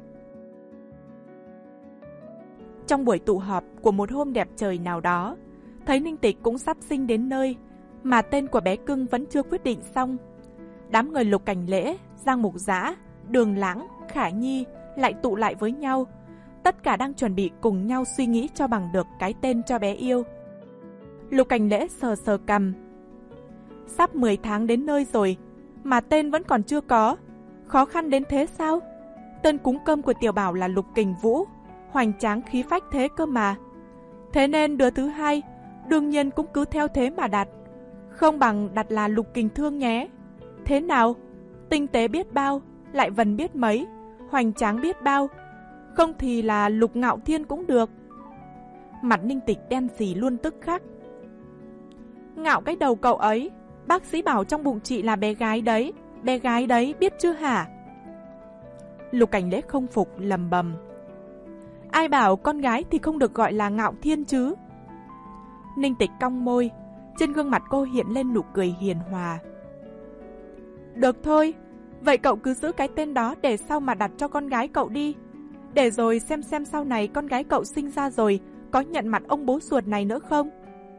Trong buổi tụ họp của một hôm đẹp trời nào đó, thấy Ninh Tịch cũng sắp sinh đến nơi, mà tên của bé cưng vẫn chưa quyết định xong. Đám người Lục Cảnh Lễ, Giang Mục Dã, Đường Lãng, Khả Nhi lại tụ lại với nhau. Tất cả đang chuẩn bị cùng nhau suy nghĩ cho bằng được cái tên cho bé yêu. Lục Cảnh Lễ sờ sờ cằm. Sắp mười tháng đến nơi rồi, mà tên vẫn còn chưa có. Khó khăn đến thế sao? Tên cúng cơm của tiểu bảo là Lục Kình Vũ, hoành tráng khí phách thế cơ mà. Thế nên đứa thứ hai, đương nhiên cũng cứ theo thế mà đặt. Không bằng đặt là Lục Kình Thương nhé. Thế nào? Tinh tế biết bao, lại vần biết mấy, hoành tráng biết bao. Không thì là Lục Ngạo Thiên cũng được. Mặt Ninh Tịch đen xì luôn tức khắc. Ngạo cái đầu cậu ấy, bác sĩ bảo trong bụng chị là bé gái đấy, bé gái đấy, biết chưa hả? Lục Cảnh Lễ không phục lầm bầm. Ai bảo con gái thì không được gọi là Ngạo Thiên chứ? Ninh Tịch cong môi, trên gương mặt cô hiện lên nụ cười hiền hòa. Được thôi, vậy cậu cứ giữ cái tên đó để sau mà đặt cho con gái cậu đi. Để rồi xem xem sau này con gái cậu sinh ra rồi có nhận mặt ông bố ruột này nữa không?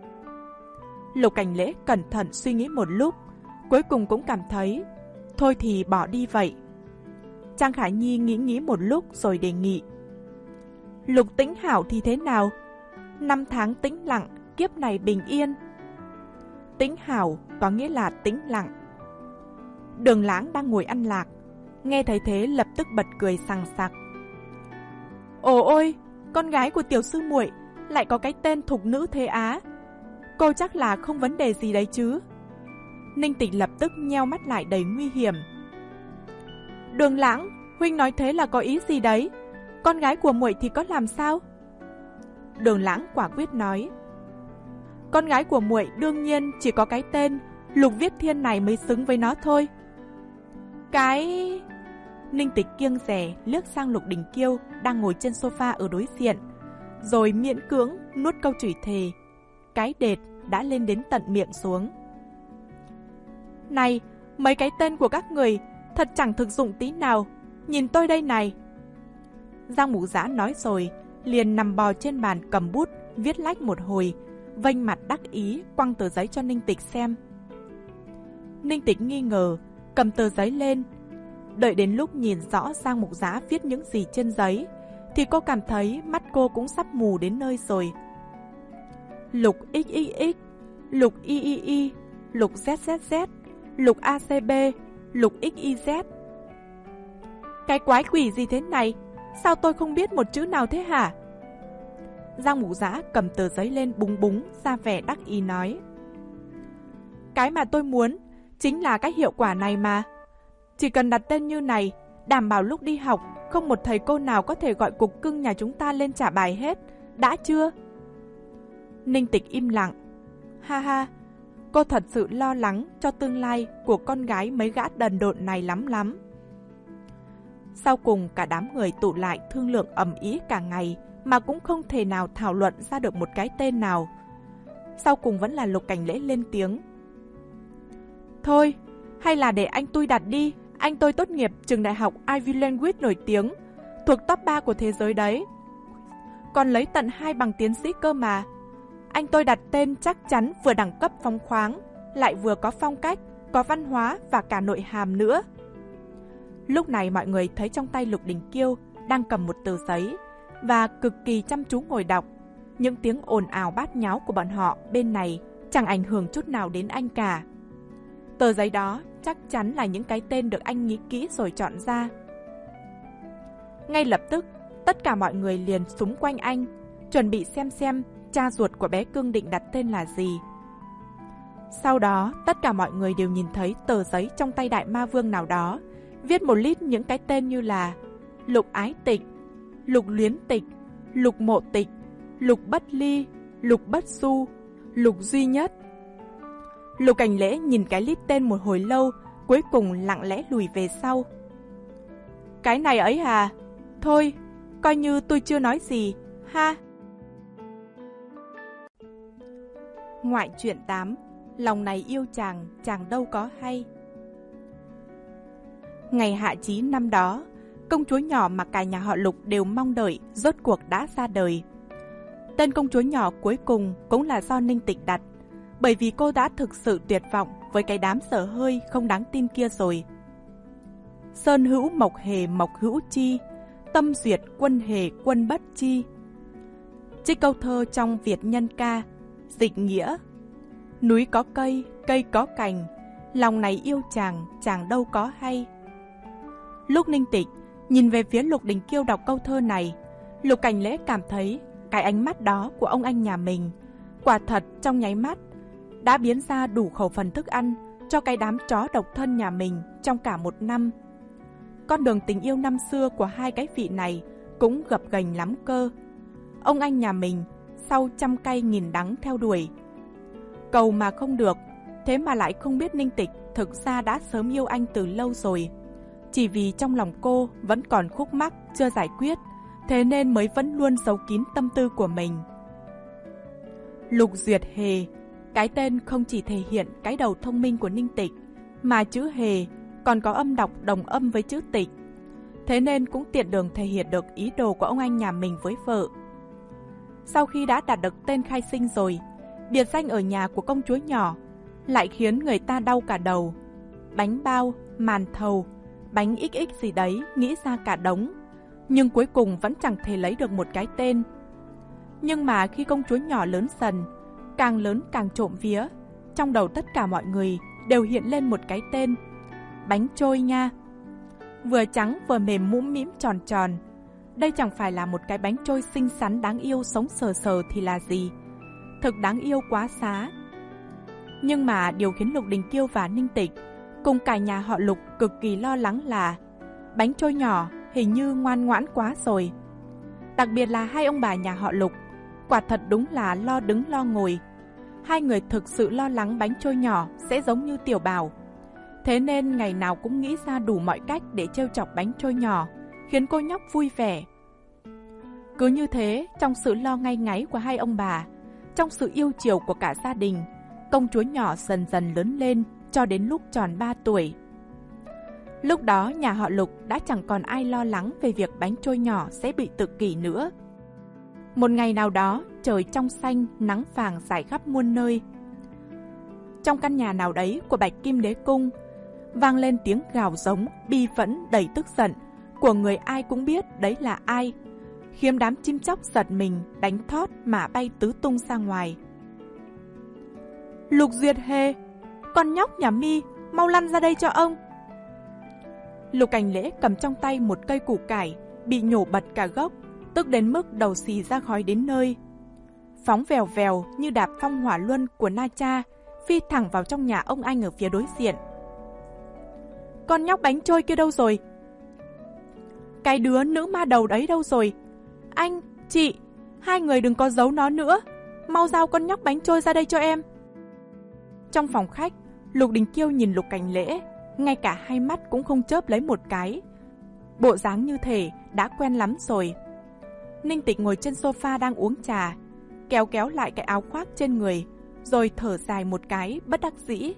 Lục Cảnh Lễ cẩn thận suy nghĩ một lúc, cuối cùng cũng cảm thấy thôi thì bỏ đi vậy. Trang Khả Nhi nghĩ nghĩ một lúc rồi đề nghị. Lục Tĩnh Hảo thì thế nào? Năm tháng tĩnh lặng, kiếp này bình yên. Tĩnh Hảo có nghĩa là tĩnh lặng. Đường Lãng đang ngồi ăn lạc, nghe thấy thế lập tức bật cười sằng sặc. Ồ ôi, con gái của tiểu sư muội lại có cái tên thục nữ thế á. Cô chắc là không vấn đề gì đấy chứ? Ninh Tịch lập tức nheo mắt lại đầy nguy hiểm. Đường Lãng, huynh nói thế là có ý gì đấy? Con gái của muội thì có làm sao? Đường Lãng quả quyết nói. Con gái của muội đương nhiên chỉ có cái tên Lục Viết Thiên này mới xứng với nó thôi. Cái... Ninh Tịch kiêng dè liếc sang Lục Đình Kiêu đang ngồi trên sofa ở đối diện, rồi miễn cưỡng nuốt câu chửi thề. Cái đệt đã lên đến tận miệng xuống. Này, mấy cái tên của các người thật chẳng thực dụng tí nào. Nhìn tôi đây này. Giang Mục Dã nói rồi, liền nằm bò trên bàn cầm bút, viết lách một hồi, vênh mặt đắc ý quăng tờ giấy cho Ninh Tịch xem. Ninh Tịch nghi ngờ, cầm tờ giấy lên. Đợi đến lúc nhìn rõ Giang Mục Dã viết những gì trên giấy, thì cô cảm thấy mắt cô cũng sắp mù đến nơi rồi. Lục ích ích ích, Lục y y y, Lục z z z, Lục a c b, Lục ích y z. Cái quái quỷ gì thế này? Sao tôi không biết một chữ nào thế hả? Giang Mục Dã cầm tờ giấy lên búng búng, ra vẻ đắc ý nói. Cái mà tôi muốn chính là cái hiệu quả này mà. Chỉ cần đặt tên như này, đảm bảo lúc đi học không một thầy cô nào có thể gọi cục cưng nhà chúng ta lên trả bài hết. Đã chưa? Ninh Tịch im lặng. Ha ha, cô thật sự lo lắng cho tương lai của con gái mấy gã đần độn này lắm lắm. Sau cùng cả đám người tụ lại thương lượng ầm ĩ cả ngày mà cũng không thể nào thảo luận ra được một cái tên nào. Sau cùng vẫn là Lục Cảnh Lễ lên tiếng. Thôi, hay là để anh tôi đặt đi. Anh tôi tốt nghiệp trường đại học Ivy Language nổi tiếng, thuộc top ba của thế giới đấy. Còn lấy tận hai bằng tiến sĩ cơ mà. Anh tôi đặt tên chắc chắn vừa đẳng cấp phóng khoáng, lại vừa có phong cách, có văn hóa và cả nội hàm nữa. Lúc này mọi người thấy trong tay Lục Đình Kiêu đang cầm một tờ giấy và cực kỳ chăm chú ngồi đọc. Những tiếng ồn ào bát nháo của bọn họ bên này chẳng ảnh hưởng chút nào đến anh cả. Tờ giấy đó chắc chắn là những cái tên được anh nghĩ kỹ rồi chọn ra. Ngay lập tức, tất cả mọi người liền xúm quanh anh, chuẩn bị xem xem cha ruột của bé cưng định đặt tên là gì. Sau đó, tất cả mọi người đều nhìn thấy tờ giấy trong tay đại ma vương nào đó, viết một lít những cái tên như là Lục Ái Tịch, Lục Luyến Tịch, Lục Mộ Tịch, Lục Bất Ly, Lục Bất Du, Lục Duy Nhất. Lục Cảnh Lễ nhìn cái list tên một hồi lâu, cuối cùng lặng lẽ lùi về sau. Cái này ấy à? Thôi, coi như tôi chưa nói gì, ha. Ngoại truyện tám, lòng này yêu chàng, chàng đâu có hay. Ngày hạ chí năm đó, công chúa nhỏ mà cả nhà họ Lục đều mong đợi rốt cuộc đã ra đời. Tên công chúa nhỏ cuối cùng cũng là do Ninh Tịch đặt, bởi vì cô đã thực sự tuyệt vọng với cái đám dở hơi không đáng tin kia rồi. Sơn hữu mộc hề mộc hữu chi, tâm duyệt quân hề quân bất chi. Trích câu thơ trong Việt Nhân Ca, dịch nghĩa: núi có cây, cây có cành, lòng này yêu chàng, chàng đâu có hay. Lúc Ninh Tịch nhìn về phía Lục Đình Kiêu đọc câu thơ này, Lục Cảnh Lễ cảm thấy cái ánh mắt đó của ông anh nhà mình quả thật trong nháy mắt đã biến ra đủ khẩu phần thức ăn cho cái đám chó độc thân nhà mình trong cả một năm. Con đường tình yêu năm xưa của hai cái vị này cũng gập ghềnh lắm cơ. Ông anh nhà mình sau trăm cay nghìn đắng theo đuổi, cầu mà không được, thế mà lại không biết Ninh Tịch thực ra đã sớm yêu anh từ lâu rồi. Chỉ vì trong lòng cô vẫn còn khúc mắc chưa giải quyết, thế nên mới vẫn luôn giấu kín tâm tư của mình. Lục Duyệt Hề, cái tên không chỉ thể hiện cái đầu thông minh của Ninh Tịch, mà chữ Hề còn có âm đọc đồng âm với chữ Tịch, thế nên cũng tiện đường thể hiện được ý đồ của ông anh nhà mình với vợ. Sau khi đã đạt được tên khai sinh rồi, biệt danh ở nhà của công chúa nhỏ lại khiến người ta đau cả đầu. Bánh bao, màn thầu, bánh ích ích gì đấy nghĩ ra cả đống, nhưng cuối cùng vẫn chẳng thể lấy được một cái tên. Nhưng mà khi công chúa nhỏ lớn dần, càng lớn càng trộm vía, trong đầu tất cả mọi người đều hiện lên một cái tên: bánh trôi nha. Vừa trắng vừa mềm mũm mĩm tròn tròn, đây chẳng phải là một cái bánh trôi xinh xắn đáng yêu sống sờ sờ thì là gì. Thực đáng yêu quá xá. Nhưng mà điều khiến Lục Đình Kiêu và Ninh Tịch cùng cả nhà họ Lục cực kỳ lo lắng là bánh trôi nhỏ hình như ngoan ngoãn quá rồi. Đặc biệt là hai ông bà nhà họ Lục, quả thật đúng là lo đứng lo ngồi. Hai người thực sự lo lắng bánh trôi nhỏ sẽ giống như Tiểu Bảo, thế nên ngày nào cũng nghĩ ra đủ mọi cách để trêu chọc bánh trôi nhỏ, khiến cô nhóc vui vẻ. Cứ như thế, trong sự lo ngay ngáy của hai ông bà, trong sự yêu chiều của cả gia đình, công chúa nhỏ dần dần lớn lên cho đến lúc tròn ba tuổi. Lúc đó nhà họ Lục đã chẳng còn ai lo lắng về việc bánh trôi nhỏ sẽ bị tự kỷ nữa. Một ngày nào đó, trời trong xanh, nắng vàng rải khắp muôn nơi. Trong căn nhà nào đấy của Bạch Kim Đế Cung, vang lên tiếng gào giống, bi phẫn đầy tức giận của người ai cũng biết đấy là ai, khiến đám chim chóc giật mình đánh thót mà bay tứ tung ra ngoài. Lục Duyệt Hề, con nhóc nhà mi, mau lăn ra đây cho ông. Lục Cảnh Lễ cầm trong tay một cây củ cải bị nhổ bật cả gốc, tức đến mức đầu xì ra khói đến nơi. Phóng vèo vèo như đạp phong hỏa luân của Na Cha, phi thẳng vào trong nhà ông anh ở phía đối diện. Con nhóc bánh trôi kia đâu rồi? Cái đứa nữ ma đầu đấy đâu rồi? Anh, chị, hai người đừng có giấu nó nữa, mau giao con nhóc bánh trôi ra đây cho em. Trong phòng khách, Lục Đình Kiêu nhìn Lục Cảnh Lễ, ngay cả hai mắt cũng không chớp lấy một cái. Bộ dáng như thể đã quen lắm rồi. Ninh Tịch ngồi trên sofa đang uống trà, kéo kéo lại cái áo khoác trên người, rồi thở dài một cái bất đắc dĩ.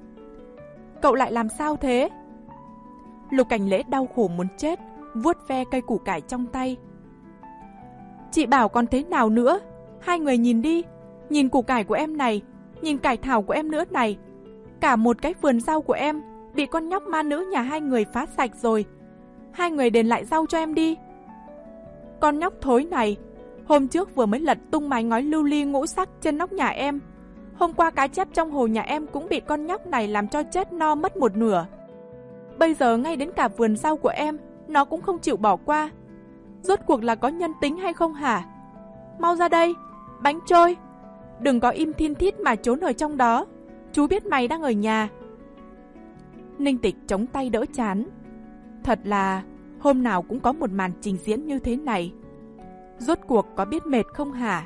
Cậu lại làm sao thế? Lục Cảnh Lễ đau khổ muốn chết, vuốt ve cây củ cải trong tay. Chị bảo còn thế nào nữa? Hai người nhìn đi, nhìn củ cải của em này, nhìn cải thảo của em nữa này. Cả một cái vườn rau của em bị con nhóc ma nữ nhà hai người phá sạch rồi. Hai người đền lại rau cho em đi. Con nhóc thối này, hôm trước vừa mới lật tung mái ngói lưu ly ngũ sắc trên nóc nhà em. Hôm qua cá chép trong hồ nhà em cũng bị con nhóc này làm cho chết no mất một nửa. Bây giờ ngay đến cả vườn rau của em nó cũng không chịu bỏ qua. Rốt cuộc là có nhân tính hay không hả? Mau ra đây, bánh trôi. Đừng có im thin thít mà trốn ở trong đó. Chú biết mày đang ở nhà. Ninh Tịch chống tay đỡ chán. Thật là hôm nào cũng có một màn trình diễn như thế này. Rốt cuộc có biết mệt không hả?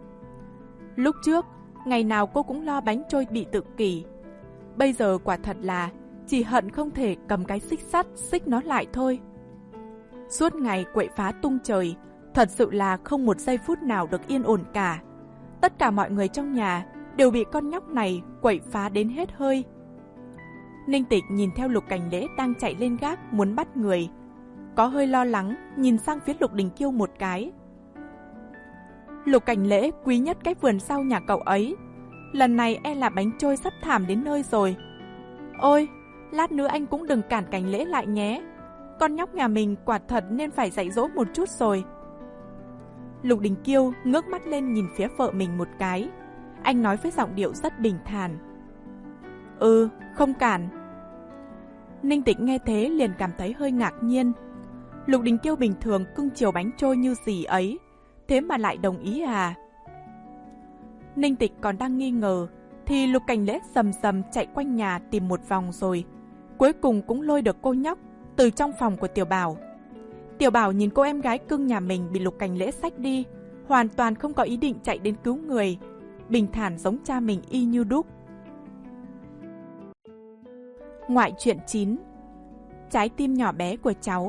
Lúc trước, ngày nào cô cũng lo bánh trôi bị tự kỷ. Bây giờ quả thật là chỉ hận không thể cầm cái xích sắt xích nó lại thôi. Suốt ngày quậy phá tung trời, thật sự là không một giây phút nào được yên ổn cả. Tất cả mọi người trong nhà đều bị con nhóc này quậy phá đến hết hơi. Ninh Tịch nhìn theo Lục Cảnh Lễ đang chạy lên gác muốn bắt người, có hơi lo lắng nhìn sang phía Lục Đình Kiêu một cái. Lục Cảnh Lễ quý nhất cái vườn sau nhà cậu ấy, lần này e là bánh trôi sắp thảm đến nơi rồi. Ôi, lát nữa anh cũng đừng cản Cảnh Lễ lại nhé, con nhóc nhà mình quả thật nên phải dạy dỗ một chút rồi. Lục Đình Kiêu ngước mắt lên nhìn phía vợ mình một cái, anh nói với giọng điệu rất bình thản. Ừ, không cản. Ninh Tịch nghe thế liền cảm thấy hơi ngạc nhiên. Lục Đình Kiêu bình thường cưng chiều bánh trôi như gì ấy, thế mà lại đồng ý à? Ninh Tịch còn đang nghi ngờ, thì Lục Cảnh Lễ sầm sầm chạy quanh nhà tìm một vòng rồi, cuối cùng cũng lôi được cô nhóc từ trong phòng của Tiểu Bảo. Tiểu Bảo nhìn cô em gái cưng nhà mình bị Lục Cảnh Lễ xách đi, hoàn toàn không có ý định chạy đến cứu người, bình thản giống cha mình y như đúc. Ngoại truyện chín. Trái tim nhỏ bé của cháu.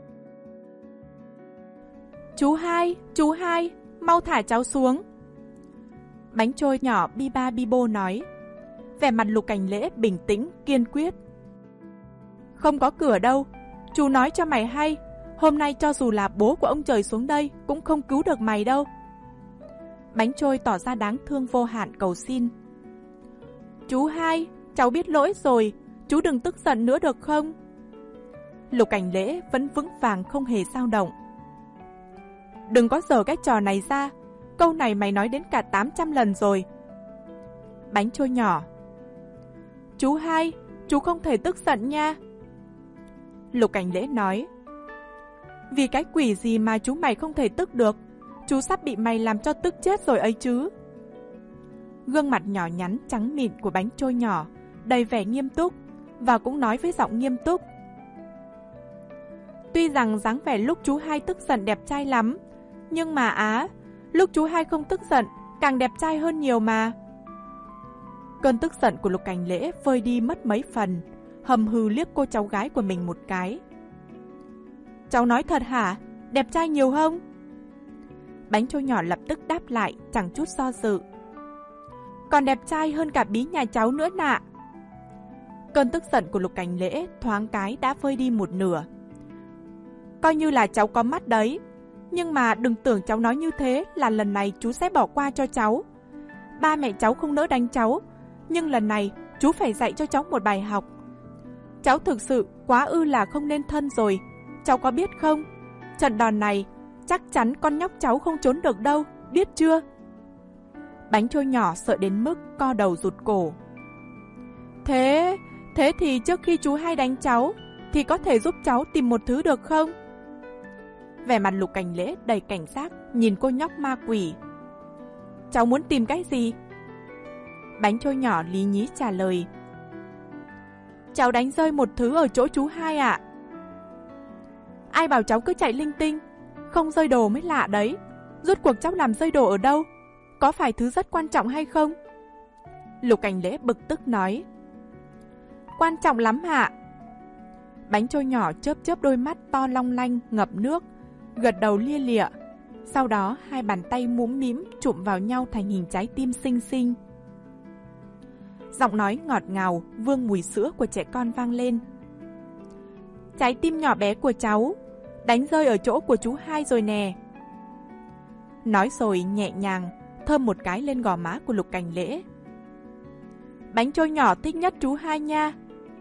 Chú hai, chú hai, mau thả cháu xuống. Bánh trôi nhỏ bi ba bi bô nói. Vẻ mặt Lục Cảnh Lễ bình tĩnh, kiên quyết. Không có cửa đâu, chú nói cho mày hay, hôm nay cho dù là bố của ông trời xuống đây cũng không cứu được mày đâu. Bánh trôi tỏ ra đáng thương vô hạn cầu xin. Chú hai, cháu biết lỗi rồi, chú đừng tức giận nữa được không? Lục Cảnh Lễ vẫn vững vàng không hề dao động. Đừng có giở cái trò này ra, câu này mày nói đến cả tám trăm lần rồi. Bánh trôi nhỏ. Chú hai, chú không thể tức giận nha. Lục Cảnh Lễ nói. Vì cái quỷ gì mà chú mày không thể tức được, chú sắp bị mày làm cho tức chết rồi ấy chứ. Gương mặt nhỏ nhắn trắng mịn của bánh trôi nhỏ đầy vẻ nghiêm túc, và cũng nói với giọng nghiêm túc. Tuy rằng dáng vẻ lúc chú hai tức giận đẹp trai lắm, nhưng mà á, lúc chú hai không tức giận càng đẹp trai hơn nhiều mà. Cơn tức giận của Lục Cảnh Lễ vơi đi mất mấy phần, hầm hừ liếc cô cháu gái của mình một cái. Cháu nói thật hả? Đẹp trai nhiều không? Bánh trôi nhỏ lập tức đáp lại chẳng chút do dự. Còn đẹp trai hơn cả bí nhà cháu nữa nạ. Cơn tức giận của Lục Cảnh Lễ thoáng cái đã vơi đi một nửa. Coi như là cháu có mắt đấy, nhưng mà đừng tưởng cháu nói như thế là lần này chú sẽ bỏ qua cho cháu. Ba mẹ cháu không nỡ đánh cháu, nhưng lần này chú phải dạy cho cháu một bài học. Cháu thực sự quá ư là không nên thân rồi, cháu có biết không? Trận đòn này chắc chắn con nhóc cháu không trốn được đâu, biết chưa? Bánh trôi nhỏ sợ đến mức co đầu rụt cổ. Thế, thế thì trước khi chú hai đánh cháu thì có thể giúp cháu tìm một thứ được không? Vẻ mặt Lục Cảnh Lễ đầy cảnh giác nhìn cô nhóc ma quỷ. Cháu muốn tìm cái gì? Bánh trôi nhỏ lý nhí trả lời. Cháu đánh rơi một thứ ở chỗ chú hai ạ. Ai bảo cháu cứ chạy linh tinh, không rơi đồ mới lạ đấy. Rốt cuộc cháu làm rơi đồ ở đâu? Có phải thứ rất quan trọng hay không? Lục Cảnh Lễ bực tức nói. Quan trọng lắm ạ. Bánh trôi nhỏ chớp chớp đôi mắt to long lanh ngập nước, gật đầu lia lịa. Sau đó hai bàn tay múm mĩm chụm vào nhau thành hình trái tim xinh xinh. Giọng nói ngọt ngào vương mùi sữa của trẻ con vang lên. Trái tim nhỏ bé của cháu đánh rơi ở chỗ của chú hai rồi nè. Nói rồi nhẹ nhàng thơm một cái lên gò má của Lục Cảnh Lễ. Bánh trôi nhỏ thích nhất chú hai nha.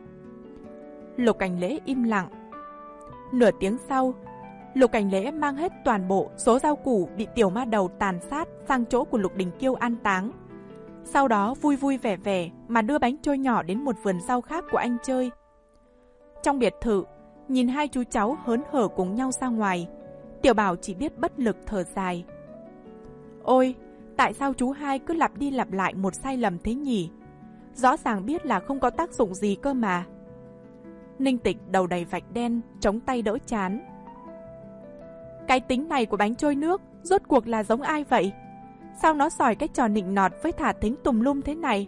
Lục Cảnh Lễ im lặng. Nửa tiếng sau, Lục Cảnh Lễ mang hết toàn bộ số rau củ bị tiểu ma đầu tàn sát sang chỗ của Lục Đình Kiêu an táng. Sau đó vui vui vẻ vẻ mà đưa bánh trôi nhỏ đến một vườn rau khác của anh chơi. Trong biệt thự, nhìn hai chú cháu hớn hở cùng nhau ra ngoài, Tiểu Bảo chỉ biết bất lực thở dài. Ôi, tại sao chú hai cứ lặp đi lặp lại một sai lầm thế nhỉ? Rõ ràng biết là không có tác dụng gì cơ mà. Ninh Tịch đầu đầy vạch đen, chống tay đỡ chán. Cái tính này của bánh trôi nước rốt cuộc là giống ai vậy? Sao nó sỏi cái trò nịnh nọt với thả thính tùm lum thế này?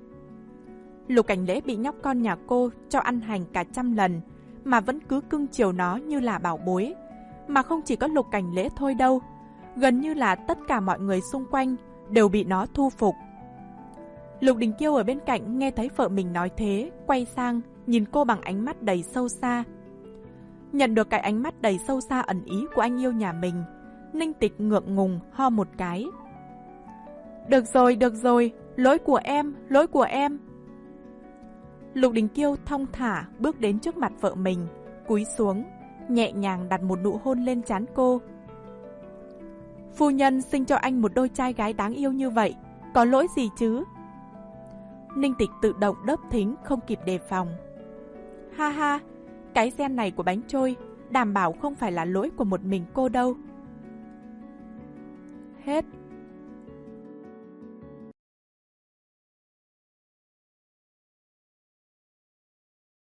Lục Cảnh Lễ bị nhóc con nhà cô cho ăn hành cả trăm lần mà vẫn cứ cưng chiều nó như là bảo bối. Mà không chỉ có Lục Cảnh Lễ thôi đâu, gần như là tất cả mọi người xung quanh đều bị nó thu phục. Lục Đình Kiêu ở bên cạnh nghe thấy vợ mình nói thế, quay sang, nhìn cô bằng ánh mắt đầy sâu xa. Nhận được cái ánh mắt đầy sâu xa ẩn ý của anh yêu nhà mình, Ninh Tịch ngượng ngùng ho một cái. Được rồi, được rồi, lỗi của em, lỗi của em. Lục Đình Kiêu thong thả bước đến trước mặt vợ mình, cúi xuống, nhẹ nhàng đặt một nụ hôn lên trán cô. Phu nhân sinh cho anh một đôi trai gái đáng yêu như vậy, có lỗi gì chứ? Ninh Tịch tự động đớp thính không kịp đề phòng. Ha ha, cái gen này của bánh trôi đảm bảo không phải là lỗi của một mình cô đâu. Hết.